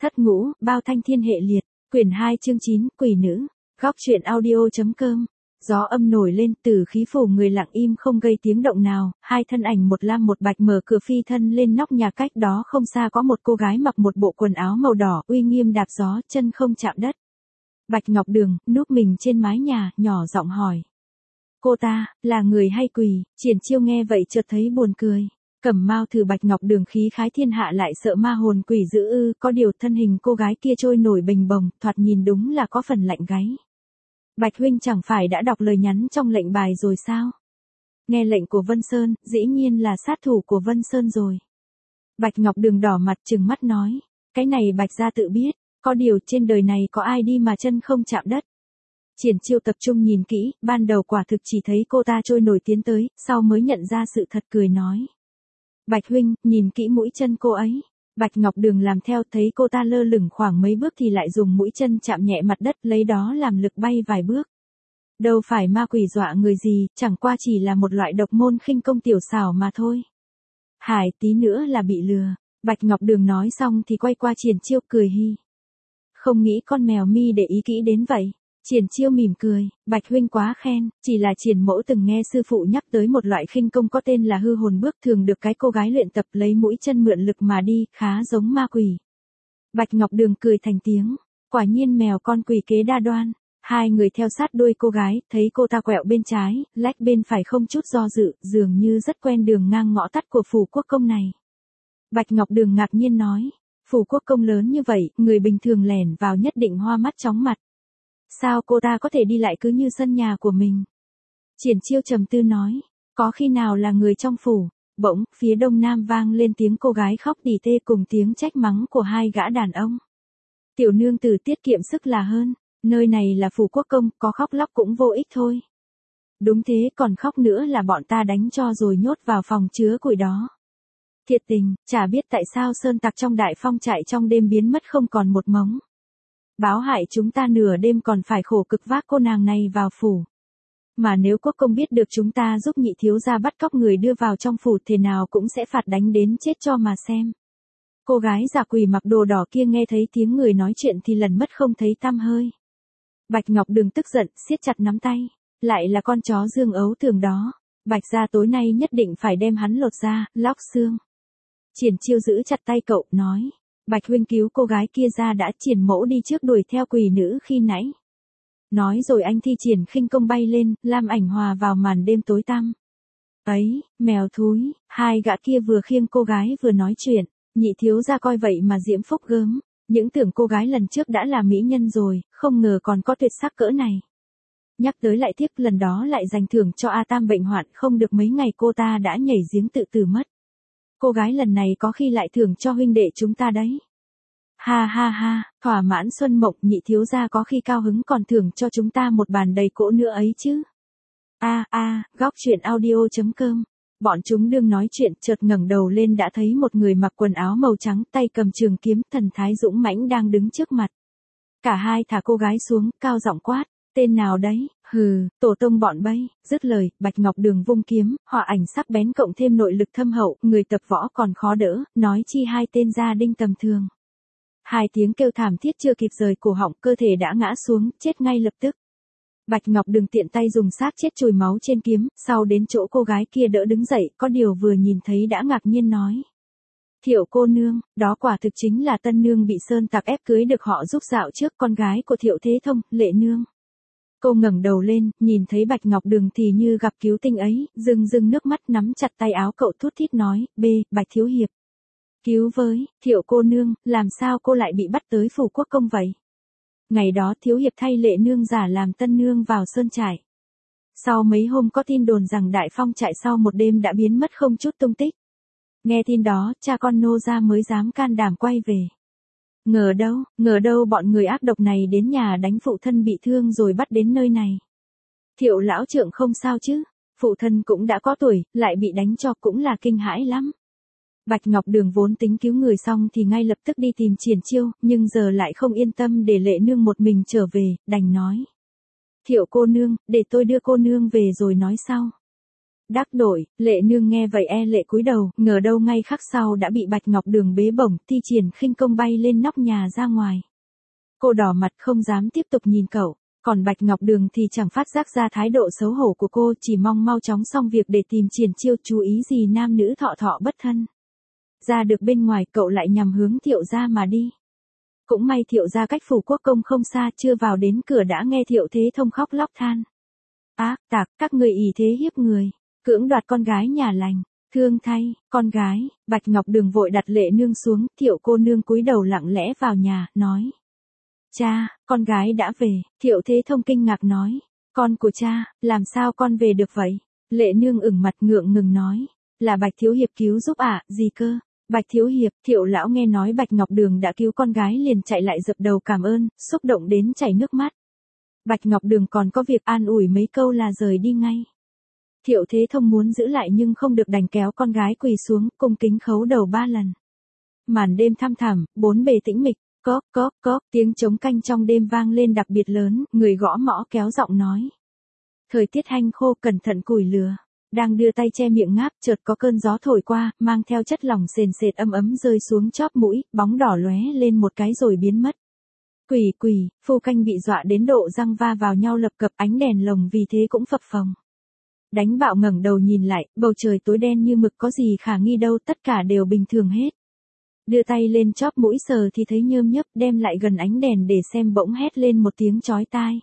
Thất ngũ, bao thanh thiên hệ liệt, quyển 2 chương 9, quỷ nữ, góc truyện audio.com. Gió âm nổi lên, từ khí phủ người lặng im không gây tiếng động nào, hai thân ảnh một lam một bạch mở cửa phi thân lên nóc nhà, cách đó không xa có một cô gái mặc một bộ quần áo màu đỏ, uy nghiêm đạp gió, chân không chạm đất. Bạch Ngọc Đường, núp mình trên mái nhà, nhỏ giọng hỏi. Cô ta, là người hay quỷ? Triển Chiêu nghe vậy chợt thấy buồn cười. Cẩm Mao thử Bạch Ngọc Đường khí khái thiên hạ lại sợ ma hồn quỷ dữ ư? Có điều thân hình cô gái kia trôi nổi bình bồng, thoạt nhìn đúng là có phần lạnh gáy. Bạch huynh chẳng phải đã đọc lời nhắn trong lệnh bài rồi sao? Nghe lệnh của Vân Sơn, dĩ nhiên là sát thủ của Vân Sơn rồi. Bạch Ngọc Đường đỏ mặt trừng mắt nói, cái này Bạch gia tự biết, có điều trên đời này có ai đi mà chân không chạm đất. Triển Chiêu tập trung nhìn kỹ, ban đầu quả thực chỉ thấy cô ta trôi nổi tiến tới, sau mới nhận ra sự thật, cười nói. Bạch huynh, nhìn kỹ mũi chân cô ấy. Bạch Ngọc Đường làm theo, thấy cô ta lơ lửng khoảng mấy bước thì lại dùng mũi chân chạm nhẹ mặt đất, lấy đó làm lực bay vài bước. Đâu phải ma quỷ dọa người gì, chẳng qua chỉ là một loại độc môn khinh công tiểu xảo mà thôi. Hải, tí nữa là bị lừa. Bạch Ngọc Đường nói xong thì quay qua Triển Chiêu cười hi. Không nghĩ con mèo mi để ý kỹ đến vậy. Triển Chiêu mỉm cười, Bạch huynh quá khen, chỉ là Triển mẫu từng nghe sư phụ nhắc tới một loại khinh công có tên là hư hồn bước, thường được cái cô gái luyện tập lấy mũi chân mượn lực mà đi, khá giống ma quỷ. Bạch Ngọc Đường cười thành tiếng, quả nhiên mèo con quỷ kế đa đoan. Hai người theo sát đuôi cô gái, thấy cô ta quẹo bên trái, lách bên phải không chút do dự, dường như rất quen đường ngang ngõ tắt của phủ quốc công này. Bạch Ngọc Đường ngạc nhiên nói, phủ quốc công lớn như vậy, người bình thường lẻn vào nhất định hoa mắt chóng mặt. Sao cô ta có thể đi lại cứ như sân nhà của mình? Triển Chiêu trầm tư nói, có khi nào là người trong phủ? Bỗng, phía đông nam vang lên tiếng cô gái khóc tỉ tê cùng tiếng trách mắng của hai gã đàn ông. Tiểu nương tử tiết kiệm sức là hơn, nơi này là phủ quốc công, có khóc lóc cũng vô ích thôi. Đúng thế, còn khóc nữa là bọn ta đánh cho rồi nhốt vào phòng chứa củi đó. Thiệt tình, chả biết tại sao sơn tặc trong đại phong trại trong đêm biến mất không còn một mống. Báo hại chúng ta nửa đêm còn phải khổ cực vác cô nàng này vào phủ. Mà nếu quốc công biết được chúng ta giúp nhị thiếu gia bắt cóc người đưa vào trong phủ thế nào cũng sẽ phạt đánh đến chết cho mà xem. Cô gái giả quỷ mặc đồ đỏ kia nghe thấy tiếng người nói chuyện thì lần mất không thấy tăm hơi. Bạch Ngọc Đường tức giận, siết chặt nắm tay. Lại là con chó Dương Ấu Thường đó. Bạch gia tối nay nhất định phải đem hắn lột ra, lóc xương. Triển Chiêu giữ chặt tay cậu, nói. Bạch huynh cứu cô gái kia ra đã, Triển mẫu đi trước đuổi theo quỷ nữ khi nãy. Nói rồi anh thi triển khinh công bay lên, lam ảnh hòa vào màn đêm tối tăm. Ấy, mèo thúi, hai gã kia vừa khiêng cô gái vừa nói chuyện, nhị thiếu gia coi vậy mà diễm phúc gớm, những tưởng cô gái lần trước đã là mỹ nhân rồi, không ngờ còn có tuyệt sắc cỡ này. Nhắc tới lại tiếc lần đó lại dành thưởng cho A Tam bệnh hoạn, không được mấy ngày cô ta đã nhảy giếng tự tử mất. Cô gái lần này có khi lại thưởng cho huynh đệ chúng ta đấy. Ha ha ha, thỏa mãn xuân mộng, nhị thiếu gia có khi cao hứng còn thưởng cho chúng ta một bàn đầy cỗ nữa ấy chứ. Góc truyện audio.com. Bọn chúng đương nói chuyện chợt ngẩng đầu lên đã thấy một người mặc quần áo màu trắng, tay cầm trường kiếm, thần thái dũng mãnh đang đứng trước mặt. Cả hai thả cô gái xuống, cao giọng quát, tên nào đấy? Hừ, tổ tông bọn bay. Dứt lời, Bạch Ngọc Đường vung kiếm, họa ảnh sắc bén cộng thêm nội lực thâm hậu, người tập võ còn khó đỡ, nói chi hai tên gia đinh tầm thường. Hai tiếng kêu thảm thiết chưa kịp rời cổ họng, cơ thể đã ngã xuống, chết ngay lập tức. Bạch Ngọc Đường tiện tay dùng xác chết chùi máu trên kiếm, sau đến chỗ cô gái kia đỡ đứng dậy, có điều vừa nhìn thấy đã ngạc nhiên nói. Thiệu cô nương, đó quả thực chính là tân nương bị sơn tặc ép cưới được họ giúp dạo trước, con gái của Thiệu Thế Thông, Lệ nương. Cô ngẩng đầu lên, nhìn thấy Bạch Ngọc Đường thì như gặp cứu tinh ấy, rưng rưng nước mắt, nắm chặt tay áo cậu thút thít nói, Bạch thiếu hiệp. Cứu với, Thiệu cô nương, làm sao cô lại bị bắt tới phủ quốc công vậy? Ngày đó thiếu hiệp thay Lệ nương giả làm tân nương vào sơn trại. Sau mấy hôm có tin đồn rằng đại phong trại sau một đêm đã biến mất không chút tung tích. Nghe tin đó, cha con nô gia mới dám can đảm quay về. Ngờ đâu bọn người ác độc này đến nhà đánh phụ thân bị thương rồi bắt đến nơi này. Thiệu lão trượng không sao chứ, phụ thân cũng đã có tuổi, lại bị đánh cho cũng là kinh hãi lắm. Bạch Ngọc Đường vốn tính cứu người xong thì ngay lập tức đi tìm Triển Chiêu, nhưng giờ lại không yên tâm để Lệ nương một mình trở về, đành nói. Thiệu cô nương, để tôi đưa cô nương về rồi nói sau. Đắc đội, Lệ Nương nghe vậy lệ cúi đầu, ngờ đâu ngay khắc sau đã bị Bạch Ngọc Đường bế bổng, thi triển khinh công bay lên nóc nhà ra ngoài. Cô đỏ mặt không dám tiếp tục nhìn cậu, còn Bạch Ngọc Đường thì chẳng phát giác ra thái độ xấu hổ của cô, chỉ mong mau chóng xong việc để tìm Triển Chiêu, chú ý gì nam nữ thọ thọ bất thân. Ra được bên ngoài cậu lại nhằm hướng Thiệu gia mà đi. Cũng may Thiệu gia cách Phủ Quốc Công không xa, chưa vào đến cửa đã nghe Thiệu Thế Thông khóc lóc than. Ác tặc, các người ỷ thế hiếp người, cưỡng đoạt con gái nhà lành, thương thay, con gái. Bạch Ngọc Đường vội đặt Lệ Nương xuống, Thiệu cô nương cúi đầu lặng lẽ vào nhà, nói. Cha, con gái đã về. Thiệu Thế Thông kinh ngạc nói. Con của cha, làm sao con về được vậy? Lệ Nương ửng mặt ngượng ngừng nói. Là Bạch Thiếu Hiệp cứu giúp ạ, gì cơ? Bạch Thiếu Hiệp, Thiệu lão nghe nói Bạch Ngọc Đường đã cứu con gái liền chạy lại dập đầu cảm ơn, xúc động đến chảy nước mắt. Bạch Ngọc Đường còn có việc an ủi mấy câu là rời đi ngay. Thiệu Thế Thông muốn giữ lại nhưng không được, đành kéo con gái quỳ xuống, cung kính khấu đầu 3 lần. Màn đêm thăm thẳm, bốn bề tĩnh mịch, cóp cóp cóp, tiếng trống canh trong đêm vang lên đặc biệt lớn, người gõ mõ kéo giọng nói. Thời tiết hanh khô, cẩn thận củi lửa. Đang đưa tay che miệng ngáp, chợt có cơn gió thổi qua, mang theo chất lỏng sền sệt ấm ấm rơi xuống chóp mũi, bóng đỏ lóe lên một cái rồi biến mất. Quỷ quỷ, phu canh bị dọa đến độ răng va vào nhau lập cập, ánh đèn lồng vì thế cũng phập phồng. Đánh bạo ngẩng đầu nhìn lại, bầu trời tối đen như mực, có gì khả nghi đâu, tất cả đều bình thường hết. Đưa tay lên chóp mũi sờ thì thấy nhơm nhớp, đem lại gần ánh đèn để xem bỗng hét lên một tiếng chói tai.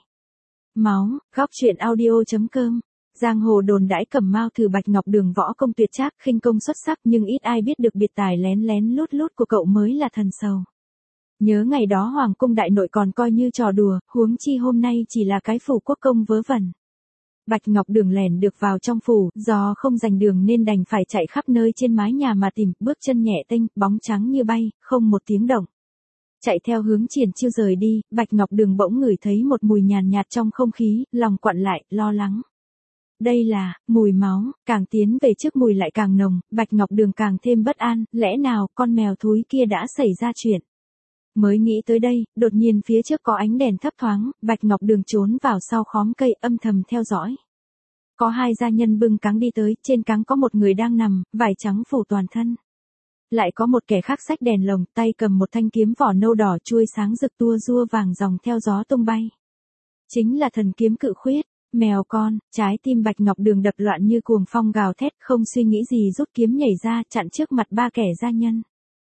Máu. Góc truyện audio.com. Giang hồ đồn đãi Cẩm Mao thử Bạch Ngọc Đường võ công tuyệt trác, khinh công xuất sắc, nhưng ít ai biết được biệt tài lén lén lút lút của cậu mới là thần sầu. Nhớ ngày đó Hoàng cung đại nội còn coi như trò đùa, huống chi hôm nay chỉ là cái Phủ Quốc Công vớ vẩn. Bạch Ngọc Đường lẻn được vào trong phủ, do không giành đường nên đành phải chạy khắp nơi trên mái nhà mà tìm, bước chân nhẹ tênh, bóng trắng như bay, không một tiếng động. Chạy theo hướng Triển Chiêu rời đi, Bạch Ngọc Đường bỗng ngửi thấy một mùi nhàn nhạt trong không khí, lòng quặn lại, lo lắng. Đây là mùi máu, càng tiến về trước mùi lại càng nồng, Bạch Ngọc Đường càng thêm bất an, lẽ nào con mèo thúi kia đã xảy ra chuyện. Mới nghĩ tới đây, đột nhiên phía trước có ánh đèn thấp thoáng, Bạch Ngọc Đường trốn vào sau khóm cây âm thầm theo dõi. Có 2 gia nhân bưng cáng đi tới, trên cáng có một người đang nằm, vải trắng phủ toàn thân. Lại có một kẻ khác xách đèn lồng, tay cầm một thanh kiếm vỏ nâu đỏ chuôi sáng rực tua rua vàng dòng theo gió tung bay. Chính là thần kiếm Cự Khuyết. Mèo con, trái tim Bạch Ngọc Đường đập loạn như cuồng phong gào thét, không suy nghĩ gì rút kiếm nhảy ra, chặn trước mặt 3 kẻ gia nhân.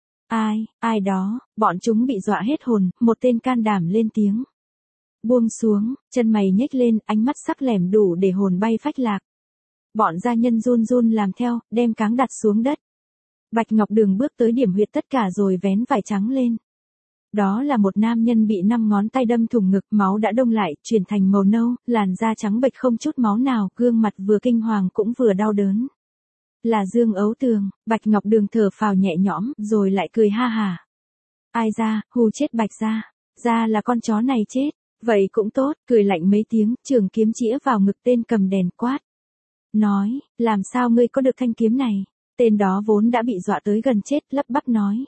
Ai đó, bọn chúng bị dọa hết hồn, một tên can đảm lên tiếng. Buông xuống, chân mày nhếch lên, ánh mắt sắc lẻm đủ để hồn bay phách lạc. Bọn gia nhân run run làm theo, đem cáng đặt xuống đất. Bạch Ngọc Đường bước tới điểm huyệt tất cả rồi vén vải trắng lên. Đó là một nam nhân bị 5 ngón tay đâm thủng ngực, máu đã đông lại, chuyển thành màu nâu, làn da trắng bệch không chút máu nào, gương mặt vừa kinh hoàng cũng vừa đau đớn. Là Dương Ấu Tường. Bạch Ngọc Đường thở phào nhẹ nhõm, rồi lại cười ha hả. Ai ra, hù chết Bạch gia. Ra là con chó này chết. Vậy cũng tốt, cười lạnh mấy tiếng, trường kiếm chĩa vào ngực tên cầm đèn quát. Nói, làm sao ngươi có được thanh kiếm này? Tên đó vốn đã bị dọa tới gần chết, lắp bắp nói.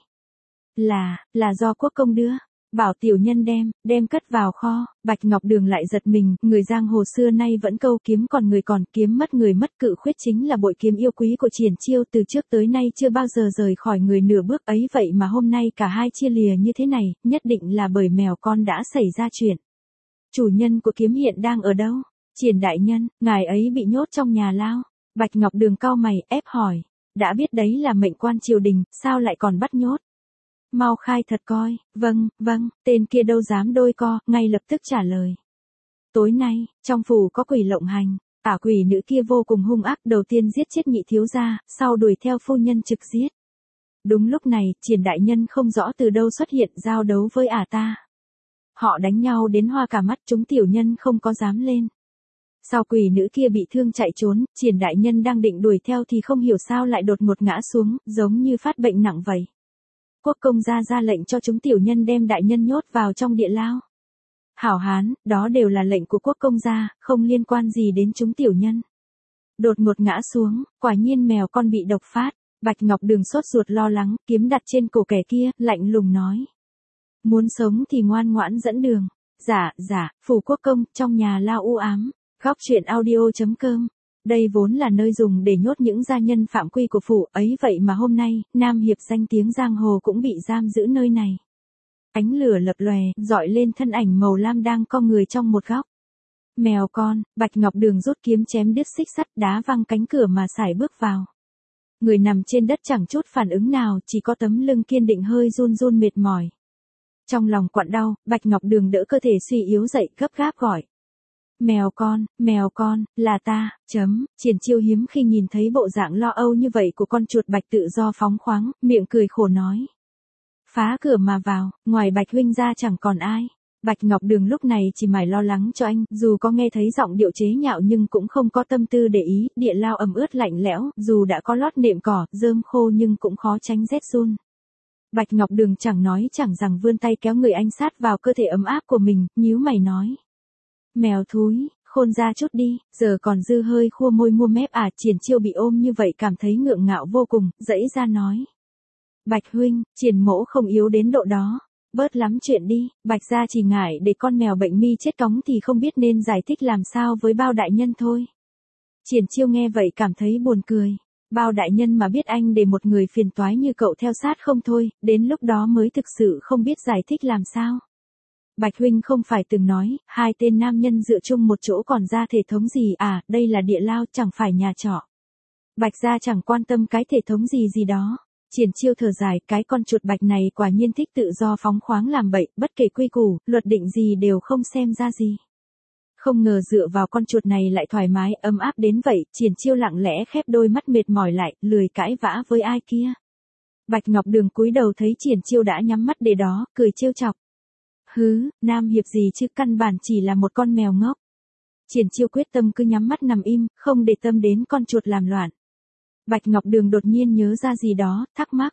Là do quốc công đưa. Bảo tiểu nhân đem cất vào kho. Bạch Ngọc Đường lại giật mình, người giang hồ xưa nay vẫn câu kiếm còn người còn, kiếm mất người mất. Cự Khuyết chính là bội kiếm yêu quý của Triển Chiêu, từ trước tới nay chưa bao giờ rời khỏi người nửa bước ấy, vậy mà hôm nay cả hai chia lìa như thế này, nhất định là bởi mèo con đã xảy ra chuyện. Chủ nhân của kiếm hiện đang ở đâu? Triển đại nhân, ngài ấy bị nhốt trong nhà lao. Bạch Ngọc Đường cau mày, ép hỏi. Đã biết đấy là mệnh quan triều đình, sao lại còn bắt nhốt? Mau khai thật coi. Vâng, tên kia đâu dám đôi co, ngay lập tức trả lời. Tối nay, trong phủ có quỷ lộng hành, ả quỷ nữ kia vô cùng hung ác, đầu tiên giết chết nhị thiếu gia, sau đuổi theo phu nhân trực giết. Đúng lúc này, Triển đại nhân không rõ từ đâu xuất hiện, giao đấu với ả ta. Họ đánh nhau đến hoa cả mắt, chúng tiểu nhân không có dám lên. Sau quỷ nữ kia bị thương chạy trốn, Triển đại nhân đang định đuổi theo thì không hiểu sao lại đột ngột ngã xuống, giống như phát bệnh nặng vậy. Quốc công ra lệnh cho chúng tiểu nhân đem đại nhân nhốt vào trong địa lao. Hảo hán, đó đều là lệnh của quốc công gia, không liên quan gì đến chúng tiểu nhân. Đột ngột ngã xuống, quả nhiên mèo con bị độc phát. Bạch Ngọc Đường sốt ruột lo lắng, kiếm đặt trên cổ kẻ kia, lạnh lùng nói. Muốn sống thì ngoan ngoãn dẫn đường. Dạ, phủ quốc công, trong nhà lao u ám. Góc truyện audio.com Đây vốn là nơi dùng để nhốt những gia nhân phạm quy của phủ, ấy vậy mà hôm nay, nam hiệp danh tiếng giang hồ cũng bị giam giữ nơi này. Ánh lửa lập lòe, dọi lên thân ảnh màu lam đang co người trong một góc. Mèo con, Bạch Ngọc Đường rút kiếm chém đứt xích sắt, đá văng cánh cửa mà sải bước vào. Người nằm trên đất chẳng chút phản ứng nào, chỉ có tấm lưng kiên định hơi run run mệt mỏi. Trong lòng quặn đau, Bạch Ngọc Đường đỡ cơ thể suy yếu dậy, gấp gáp gọi. Mèo con, là ta, Triển Chiêu hiếm khi nhìn thấy bộ dạng lo âu như vậy của con chuột bạch tự do phóng khoáng, miệng cười khổ nói. Phá cửa mà vào, ngoài Bạch huynh ra chẳng còn ai. Bạch Ngọc Đường lúc này chỉ mải lo lắng cho anh, dù có nghe thấy giọng điệu chế nhạo nhưng cũng không có tâm tư để ý, địa lao ẩm ướt lạnh lẽo, dù đã có lót nệm cỏ, rơm khô nhưng cũng khó tránh rét run. Bạch Ngọc Đường chẳng nói chẳng rằng vươn tay kéo người anh sát vào cơ thể ấm áp của mình, nhíu mày nói. Mèo thúi, khôn ra chút đi, giờ còn dư hơi khua môi mua mép à. Triển Chiêu bị ôm như vậy cảm thấy ngượng ngạo vô cùng, dãy ra nói. Bạch huynh, Triển mỗ không yếu đến độ đó. Bớt lắm chuyện đi, Bạch gia chỉ ngại để con mèo bệnh mi chết cóng thì không biết nên giải thích làm sao với bao đại nhân thôi. Triển Chiêu nghe vậy cảm thấy buồn cười. Bao đại nhân mà biết anh để một người phiền toái như cậu theo sát không thôi, đến lúc đó mới thực sự không biết giải thích làm sao. Bạch huynh không phải từng nói, hai tên nam nhân dựa chung một chỗ còn ra thể thống gì à, đây là địa lao chẳng phải nhà trọ. Bạch gia chẳng quan tâm cái thể thống gì đó. Triển Chiêu thở dài, cái con chuột bạch này quả nhiên thích tự do phóng khoáng làm bậy, bất kể quy củ, luật định gì đều không xem ra gì. Không ngờ dựa vào con chuột này lại thoải mái, ấm áp đến vậy, Triển Chiêu lặng lẽ khép đôi mắt mệt mỏi lại, lười cãi vã với ai kia. Bạch Ngọc Đường cúi đầu thấy Triển Chiêu đã nhắm mắt để đó, cười trêu chọc. Hứ, nam hiệp gì chứ, căn bản chỉ là một con mèo ngốc. Triển Chiêu quyết tâm cứ nhắm mắt nằm im, không để tâm đến con chuột làm loạn. Bạch Ngọc Đường đột nhiên nhớ ra gì đó, thắc mắc.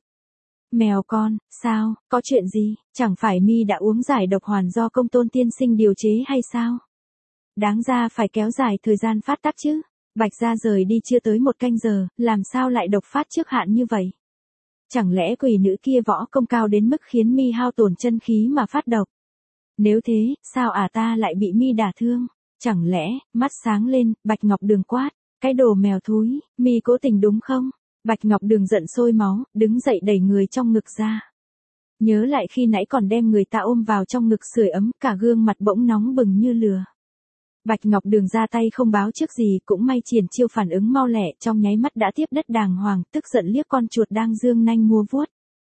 Mèo con, sao, có chuyện gì, chẳng phải mi đã uống giải độc hoàn do Công Tôn tiên sinh điều chế hay sao? Đáng ra phải kéo dài thời gian phát tác chứ. Bạch gia rời đi chưa tới 1 canh giờ, làm sao lại độc phát trước hạn như vậy? Chẳng lẽ quỷ nữ kia võ công cao đến mức khiến mi hao tổn chân khí mà phát độc? Nếu thế, sao ta lại bị mi đả thương? Chẳng lẽ, mắt sáng lên, Bạch Ngọc Đường quát. Cái đồ mèo thúi, mi cố tình đúng không? Bạch Ngọc Đường giận sôi máu, đứng dậy đẩy người trong ngực ra. Nhớ lại khi nãy còn đem người ta ôm vào trong ngực sưởi ấm, cả gương mặt bỗng nóng bừng như lửa. Bạch Ngọc Đường ra tay không báo trước gì, cũng may Triển Chiêu phản ứng mau lẹ, trong nháy mắt đã tiếp đất đàng hoàng, tức giận liếc con chuột đang dương nanh múa vuốt.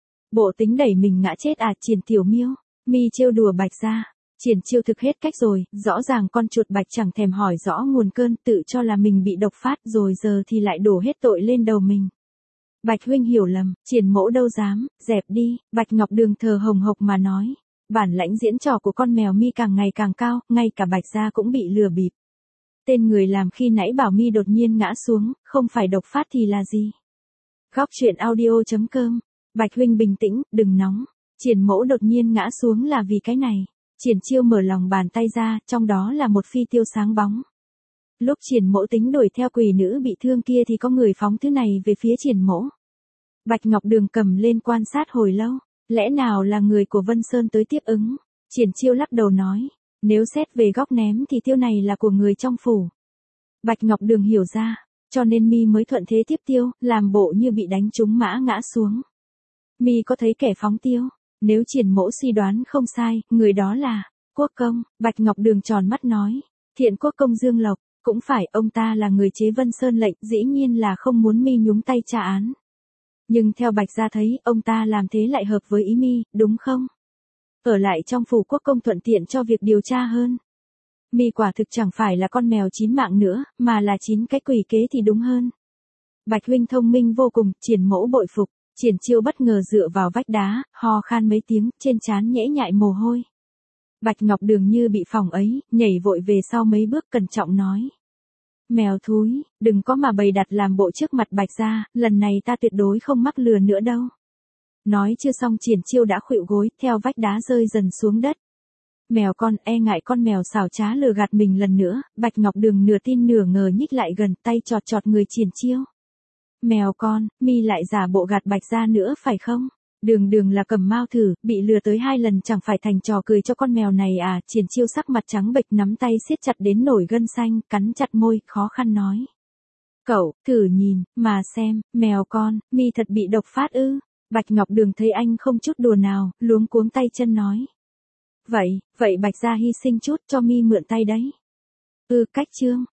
Bộ tính đẩy mình ngã chết à, Triển tiểu miêu, mi trêu đùa Bạch gia. Triển Chiêu thực hết cách rồi, rõ ràng con chuột bạch chẳng thèm hỏi rõ nguồn cơn, tự cho là mình bị độc phát rồi giờ thì lại đổ hết tội lên đầu mình. Bạch huynh hiểu lầm, Triển mỗ đâu dám, dẹp đi. Bạch Ngọc Đường thờ hồng hộc mà nói. Bản lãnh diễn trò của con mèo mi càng ngày càng cao, ngay cả Bạch gia cũng bị lừa bịp. Tên người làm khi nãy bảo mi đột nhiên ngã xuống, không phải độc phát thì là gì? Góc truyện audio.com. Bạch huynh bình tĩnh, đừng nóng. Triển mỗ đột nhiên ngã xuống là vì cái này. Triển Chiêu mở lòng bàn tay ra, trong đó là một phi tiêu sáng bóng. Lúc Triển mỗ tính đuổi theo quỷ nữ bị thương kia thì có người phóng thứ này về phía Triển mỗ. Bạch Ngọc Đường cầm lên quan sát hồi lâu, lẽ nào là người của Vân Sơn tới tiếp ứng? Triển Chiêu lắc đầu nói, nếu xét về góc ném thì tiêu này là của người trong phủ. Bạch Ngọc Đường hiểu ra, cho nên mi mới thuận thế tiếp tiêu, làm bộ như bị đánh trúng mã ngã xuống. Mi có thấy kẻ phóng tiêu? Nếu Triển mỗ suy đoán không sai, người đó là Quốc Công. Bạch Ngọc Đường tròn mắt nói, Thiện Quốc Công Dương Lộc, cũng phải, ông ta là người chế Vân Sơn lệnh, dĩ nhiên là không muốn mi nhúng tay tra án. Nhưng theo Bạch gia thấy, ông ta làm thế lại hợp với ý mi, đúng không? Ở lại trong phủ Quốc Công thuận tiện cho việc điều tra hơn. Mi quả thực chẳng phải là con mèo 9 mạng nữa, mà là 9 cái quỷ kế thì đúng hơn. Bạch huynh thông minh vô cùng, Triển mỗ bội phục. Triển Chiêu bất ngờ dựa vào vách đá, ho khan mấy tiếng, trên trán nhễ nhại mồ hôi. Bạch Ngọc Đường như bị phỏng ấy, nhảy vội về sau mấy bước cẩn trọng nói. Mèo thúi, đừng có mà bày đặt làm bộ trước mặt Bạch gia, lần này ta tuyệt đối không mắc lừa nữa đâu. Nói chưa xong Triển Chiêu đã khuỵu gối, theo vách đá rơi dần xuống đất. Mèo con, e ngại con mèo xảo trá lừa gạt mình lần nữa, Bạch Ngọc Đường nửa tin nửa ngờ nhích lại gần, tay chọt chọt người Triển Chiêu. Mèo con, mi lại giả bộ gạt Bạch gia nữa phải không? Đường là cầm mao thử, bị lừa tới 2 lần chẳng phải thành trò cười cho con mèo này à? Triển Chiêu sắc mặt trắng bệch nắm tay siết chặt đến nổi gân xanh, cắn chặt môi, khó khăn nói. Cậu, thử nhìn, mà xem, mèo con, mi thật bị độc phát ư. Bạch Ngọc Đường thấy anh không chút đùa nào, luống cuống tay chân nói. Vậy Bạch gia hy sinh chút cho mi mượn tay đấy. Cách Trương,